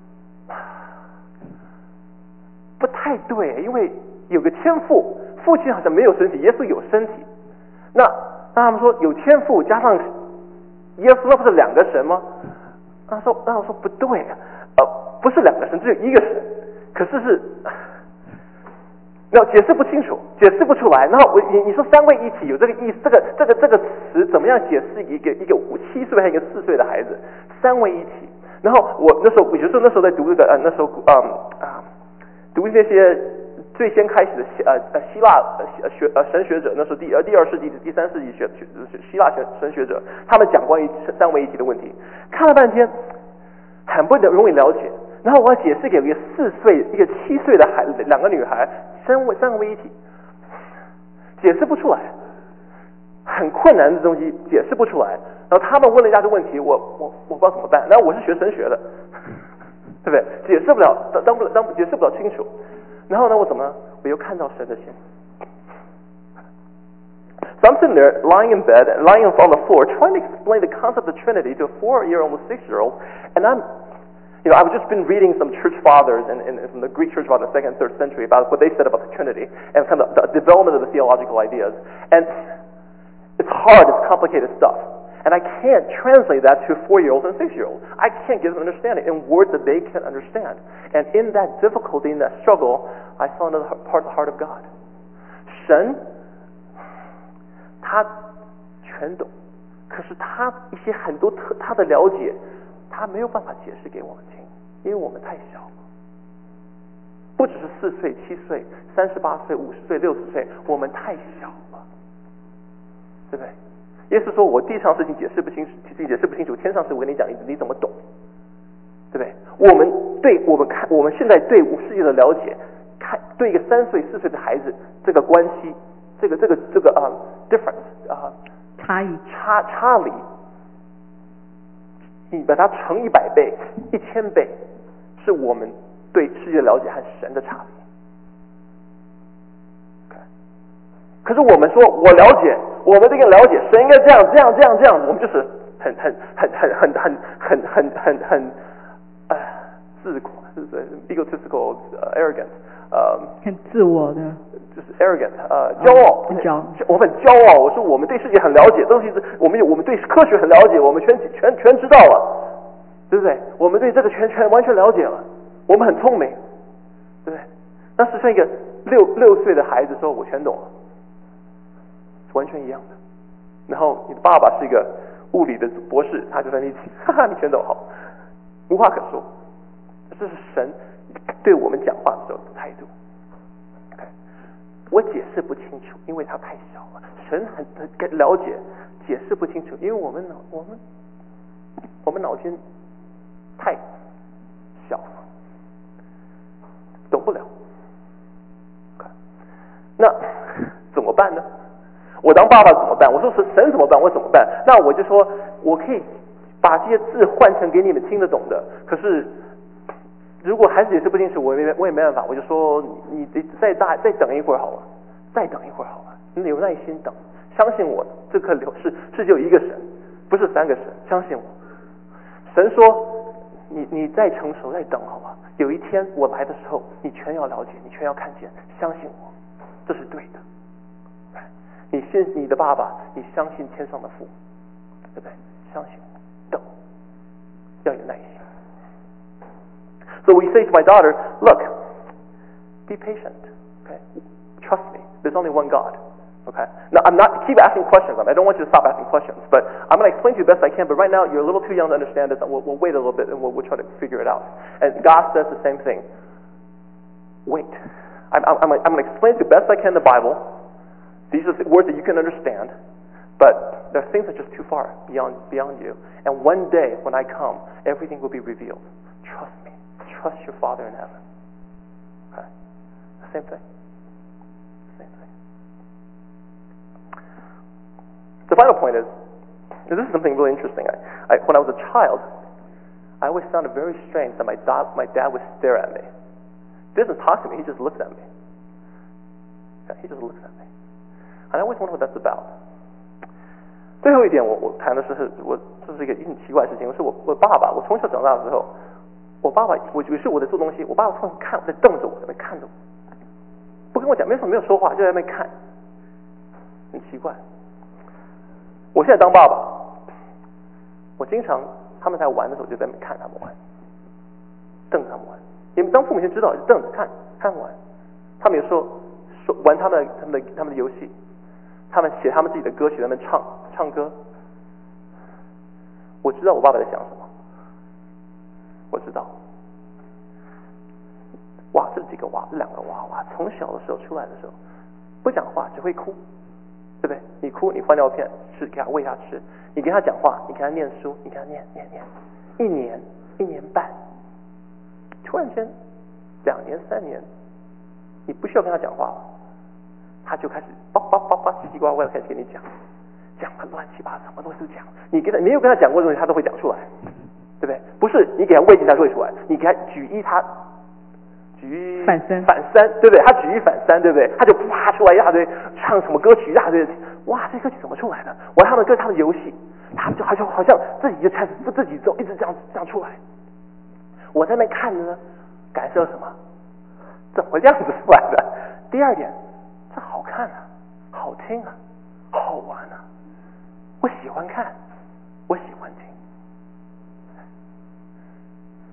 不太对，因为有个天父，父亲好像没有身体，耶稣有身体。那那他们说有天父加上耶稣，那不是两个神吗？他说，那我说不对啊，呃，不是两个神，只有一个神。可是是，那解释不清楚，解释不出来。然后我你你说三位一体有这个意思，这个这个这个词怎么样解释一个一个七岁还有一个四岁的孩子三位一体？然后我那时候有时候那时候在读这个呃那时候嗯啊。读那些最先开始的希呃呃希腊呃学呃神学者，那时候第呃第二世纪第三世纪学学希腊神神学者，他们讲关于三位一体的问题，看了半天很不容易了解。然后我要解释给一个四岁一个七岁的孩两个女孩三位三位一体，解释不出来，很困难的东西解释不出来。然后他们问了一大堆问题，我我我不知道怎么办。然后我是学神学的。对不对？解释不了，当不了，当解释不了清楚。然后呢，我怎么？我又看到神的心。So I'm sitting there, lying in bed, lying on the floor, trying to explain the concept of the Trinity to a four-year-old, almost six-year-old, and I'm, you know, I've just been reading some church fathers and, and from the Greek church fathers, the second and third century, about what they said about the Trinity and kind of the development of the theological ideas. And it's hard, it's complicated stuff. And I can't translate that to four-year-olds and six-year-olds. I can't give them understanding in words that they can understand. And in that difficulty, in that struggle, I saw another part of the heart of God. 神，他全懂，可是他一些很多特他的了解，他没有办法解释给我们听，因为我们太小了。不只是四岁、七岁、三十八岁、五十岁、六十岁，我们太小了，对不对？耶稣说：“我地上事情解释不清楚，事情解释不清楚，天上事我跟你讲，你你怎么懂？对不对？我们对我们看，我们现在对世界的了解，看对一个三岁、四岁的孩子这个关系，这个这个这个啊、uh, difference 啊、uh, 差异差差离，你把它乘一百倍、一千倍，是我们对世界的了解和神的差别。” Okay. 可是我们说，我了解。我们这个了解，神应该这样这样这样这样，我们就是很很很很很很很很很很呃自夸，是不是 egotistical、uh, arrogant， 呃， 很自我的， 就是 arrogant， 呃，骄傲， 很骄傲， 我很骄傲。我说我们对世界很了解，东西是我们有我们对科学很了解，我们全全全知道了，对不对？我们对这个全全完全了解了，我们很聪明，对不对？那实际上一个六六岁的孩子说，我全懂了。完全一样的，然后你的爸爸是一个物理的博士，他就在那里，哈哈，你全懂好，无话可说。这是神对我们讲话的时候的态度。Okay. 我解释不清楚，因为他太小了。神很很了解，解释不清楚，因为我们脑我们我们脑筋太小了，懂不了。Okay. 那怎么办呢？我当爸爸怎么办？我说是神怎么办？我怎么办？那我就说我可以把这些字换成给你们听得懂的。可是如果还是解释不清楚，我也没我也没办法。我就说你你再大再等一会儿好了，再等一会儿好了，你有耐心等，相信我，这颗流是是只有一个神，不是三个神，相信我。神说你你再成熟再等好了，有一天我来的时候，你全要了解，你全要看见，相信我，这是对的。你信你的爸爸，你相信天上的父，对不对？相信我，等，要有耐心。So we say to my daughter, look, be patient, okay? Trust me, there's only one God, okay? Now I'm not keep asking questions. I don't want you to stop asking questions, but I'm going to explain to you the best I can. But right now you're a little too young to understand this. We'll, we'll wait a little bit and we'll, we'll try to figure it out. And God says the same thing. Wait, I'm, I'm, I'm going to explain to you the best I can the Bible. These are words that you can understand, but there are things that are just too far beyond beyond you. And one day, when I come, everything will be revealed. Trust me. Trust your Father in heaven. Okay? The same thing. Same thing. The final point is, and this is something really interesting. I, I, when I was a child, I always found it very strange that my dad, my dad would stare at me. He doesn't talk to me. He just looks at me. Yeah, he just looks at me. And I always wonder what that's about. 最后一点我，我我谈的是，我这是一个很奇怪的事情。是我我爸爸，我从小长大的时候，我爸爸，我有时我在做东西，我爸爸突然看，在瞪着我，在那看着我，不跟我讲，没什么，没有说话，就在那边看，很奇怪。我现在当爸爸，我经常他们在玩的时候，就在那边看他们玩，瞪他们玩。你们当父母亲知道，就瞪着看，看他们玩。他们有时候说玩他们的他们的他们的游戏，他们写他们自己的歌曲，在那边唱唱歌。我知道我爸爸在想什么，我知道。哇，这几个娃，这两个娃娃，从小的时候出来的时候，不讲话，只会哭，对不对？你哭，你换尿片，吃给他喂他吃；你跟他讲话，你跟他念书，你跟他念念念，一年一年半，突然间两年三年，你不需要跟他讲话了，他就开始叭叭叭叭叽叽呱呱的开始跟你讲，讲很乱七八糟，什么东西都讲。你跟他没有跟他讲过的东西，他都会讲出来，对不对？不是你给他喂进他就会出来，你给他举一他举一反三反三，对不对？他举一反三，对不对？他就啪出来一大堆，唱什么歌曲一大堆，哇，这歌曲怎么出来的？玩他的歌，他的游戏，他就好像好像自己就开始自己就一直这样这样出来。我在那看着呢，感受什么？怎么这样子出来的？第二点，这好看啊，好听啊，好玩啊，我喜欢看，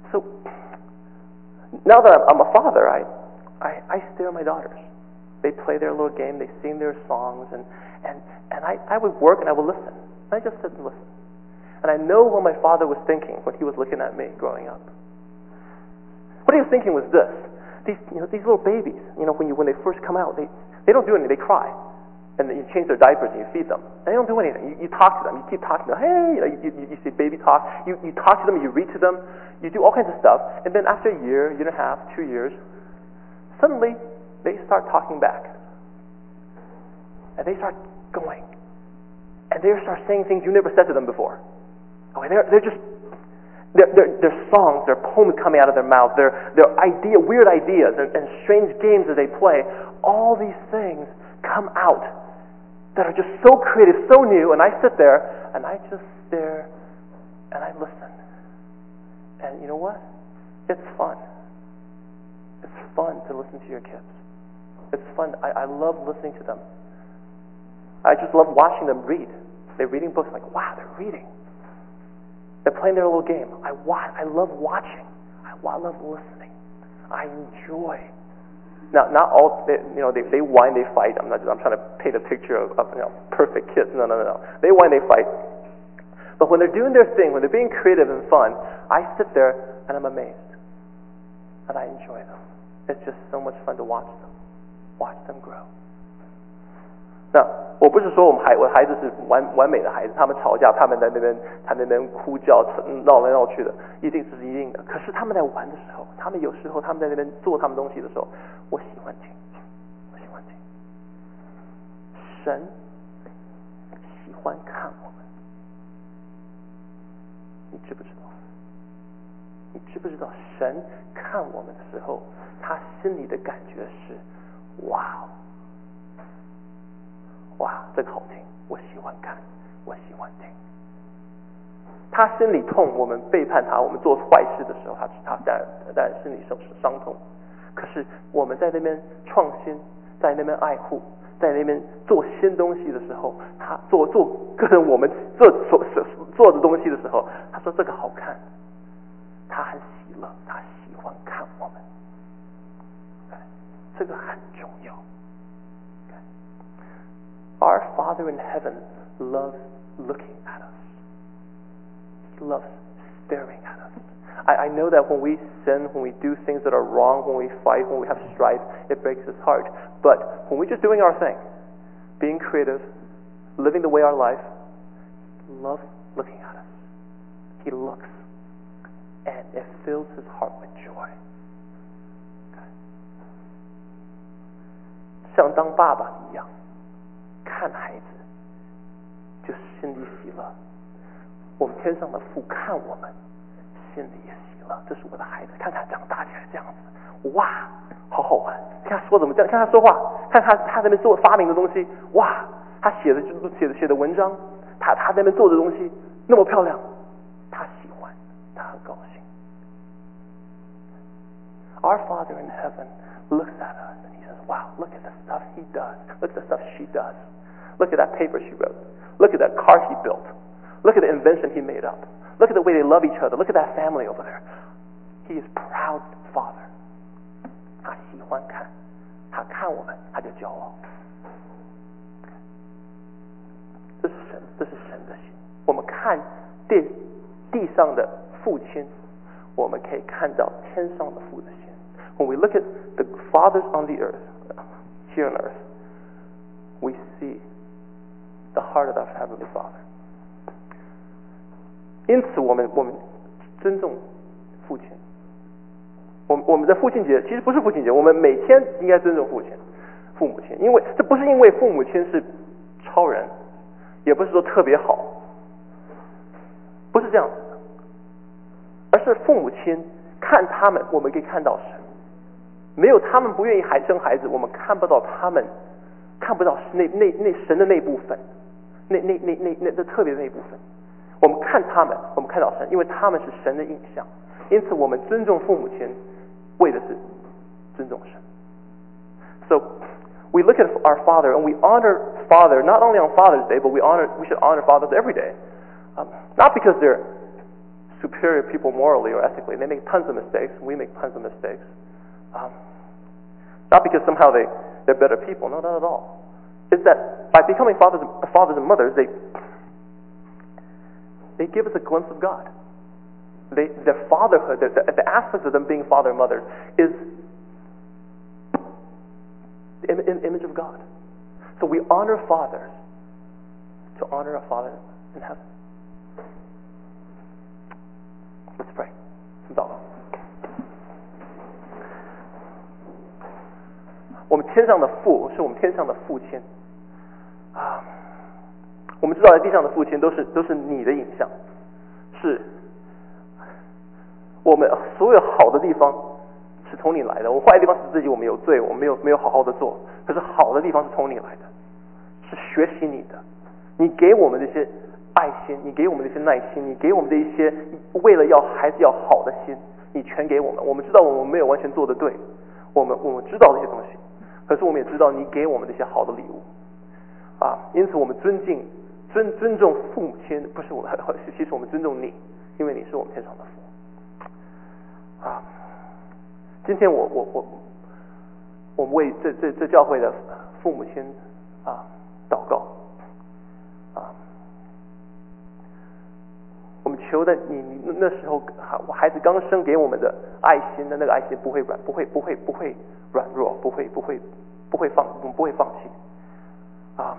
So now that I'm a father, I, I, I stare at my daughters. They play their little game, they sing their songs, and, and, and I, I would work and I would listen. I just sit and listen. And I know what my father was thinking when he was looking at me growing up. What he was thinking was this. These, you know, these little babies, you know, when, you, when they first come out, they, they don't do anything, they cry. And then you change their diapers and you feed them. And they don't do anything. You, you talk to them, you keep talking to them. Hey, you know, you, you, you say baby talk. You, you talk to them, you read to them, you do all kinds of stuff. And then after a year, year and a half, two years, suddenly they start talking back. And they start going. And they start saying things you never said to them before. Okay, they're, they're just, they're, they're, they're songs, they're poems coming out of their mouth, they're, they're idea, weird ideas and, and strange games that they play. All these things come out that are just so creative, so new, and I sit there and I just stare and I listen. And you know what? It's fun. It's fun to listen to your kids. It's fun. I, I love listening to them. I just love watching them read. They're reading books like, wow, they're reading. They're playing their little game. I watch. I love watching. I, I love listening. I enjoy. Now, not all. They, you know, they, they whine, they fight. I'm not. I'm trying to paint a picture of, of you know, perfect kids. No, no, no, no. They whine, they fight. But when they're doing their thing, when they're being creative and fun, I sit there and I'm amazed, and I enjoy them. It's just so much fun to watch them, watch them grow. 那我不是说我们孩我的孩子是完完美的孩子，他们吵架，他们在那边他那边哭叫闹来闹去的，一定是一定的。可是他们在玩的时候，他们有时候他们在那边做他们东西的时候，我喜欢听，我喜欢听。神喜欢看我们，你知不知道？你知不知道神看我们的时候，他心里的感觉是哇哦。哇，这个好听，我喜欢看，我喜欢听。他心里痛，我们背叛他，我们做坏事的时候，他他当然当然心里受伤痛。可是我们在那边创新，在那边爱护，在那边做新东西的时候，他做做跟我们做所做的东西的时候，他说这个好看，他很喜乐，他喜欢看我们，这个很重要。Our Father in heaven loves looking at us. He loves staring at us. I, I know that when we sin, when we do things that are wrong, when we fight, when we have strife, it breaks his heart. But when we're just doing our thing, being creative, living the way our life, he loves looking at us. He looks, and it fills his heart with joy. 像当爸爸一样。看孩子，就心里喜乐。我们天上的父看我们，心里也喜乐。这是我的孩子，看他长大起来这样子，哇，好好玩！看他说怎么这样，看他说话，看他他那边做发明的东西，哇，他写的写的写的文章，他他那边做的东西那么漂亮，他喜欢，他很高兴。Our Father in heaven looks at us and he says, "Wow, look at the stuff he does. Look at the stuff she does." Look at that paper she wrote. Look at that car he built. Look at the invention he made up. Look at the way they love each other. Look at that family over there. He is proud father. 他喜欢看，他看我们，他就骄傲。这是神，这是神的心。我们看地地上的父亲，我们可以看到天上的父的心。When we look at the fathers on the earth, here on earth, we see the heart of our Heavenly Father. 因此我们我们尊重父亲。我们我们的父亲节其实不是父亲节，我们每天应该尊重父亲、父母亲，因为这不是因为父母亲是超人，也不是说特别好，不是这样子的，而是父母亲看他们，我们可以看到神。没有他们不愿意孩生孩子，我们看不到他们，看不到那那那神的那部分，那那那那那那特别的那部分。我们看他们，我们看到神，因为他们是神的影像，因此我们尊重父母亲，为的是尊重神。So we look at our Father and we honor Father not only on Father's Day, but we honor we should honor fathers every day, um, not because they're superior people morally or ethically. They make tons of mistakes. We make tons of mistakes. Um, not because somehow they, they're better people. No, not at all. It's that by becoming fathers, fathers and mothers, they, they give us a glimpse of God. They, their fatherhood, the, the aspects of them being father and mother is the im- im- image of God. So we honor fathers to honor a Father in heaven. Let's pray. 祷告。我们天上的父是我们天上的父亲啊，我们知道在地上的父亲都是都是你的影像，是我们所有好的地方是从你来的，我们坏的地方是自己我们有罪，我们没有没有好好的做，可是好的地方是从你来的，是学习你的，你给我们这些爱心，你给我们这些耐心，你给我们这一些为了要孩子要好的心，你全给我们。我们知道我们没有完全做得对，我们我们知道这些东西，可是我们也知道你给我们这些好的礼物啊，因此我们尊敬尊尊重父母亲，不是我们，其实我们尊重你，因为你是我们天上的父啊。今天我我我我们为这这这教会的父母亲啊祷告啊，我们求的你你那时候孩子刚生给我们的爱心的那个爱心不会软不会不会不会软弱不会不会不会放我们不会放弃啊，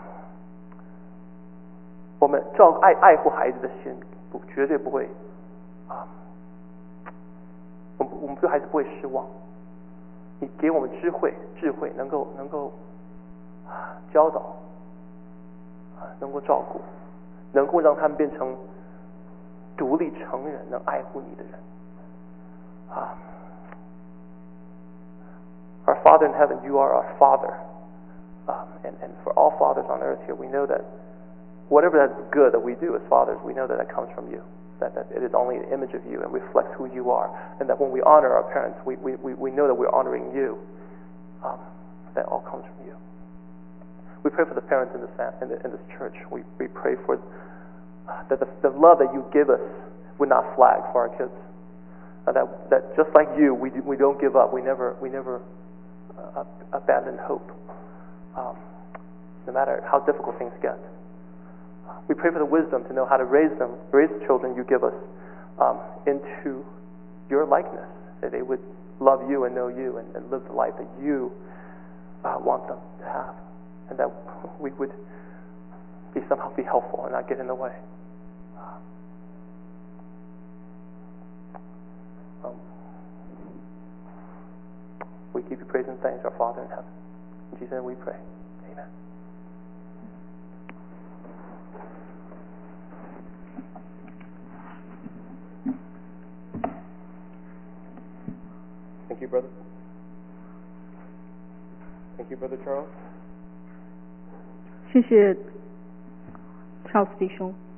我们照爱爱护孩子的心不绝对不会啊，我们我们对孩子不会失望。你给我们智慧，智慧能够能够啊教导啊，能够照顾，能够让他们变成独立成人，能爱护你的人啊。Our Father in heaven, you are our Father, um, and and for all fathers on earth here, we know that whatever that's good that we do as fathers, we know that that comes from you. That, that it is only an image of you and reflects who you are, and that when we honor our parents, we, we, we know that we're honoring you. Um, that all comes from you. We pray for the parents in this, in, the, in this church. We, we pray for uh, that the, the love that you give us would not flag for our kids. Uh, that, that just like you, we, do, we don't give up. We never, we never uh, abandon hope, um, no matter how difficult things get. We pray for the wisdom to know how to raise them, raise the children you give us um, into your likeness, that they would love you and know you and, and live the life that you uh, want them to have, and that we would be somehow be helpful and not get in the way. Um, we give you praise and thanks, our Father in heaven. In Jesus' name we pray. Amen. Thank you, brother. Thank you, brother Charles. 谢谢 Charles 弟兄。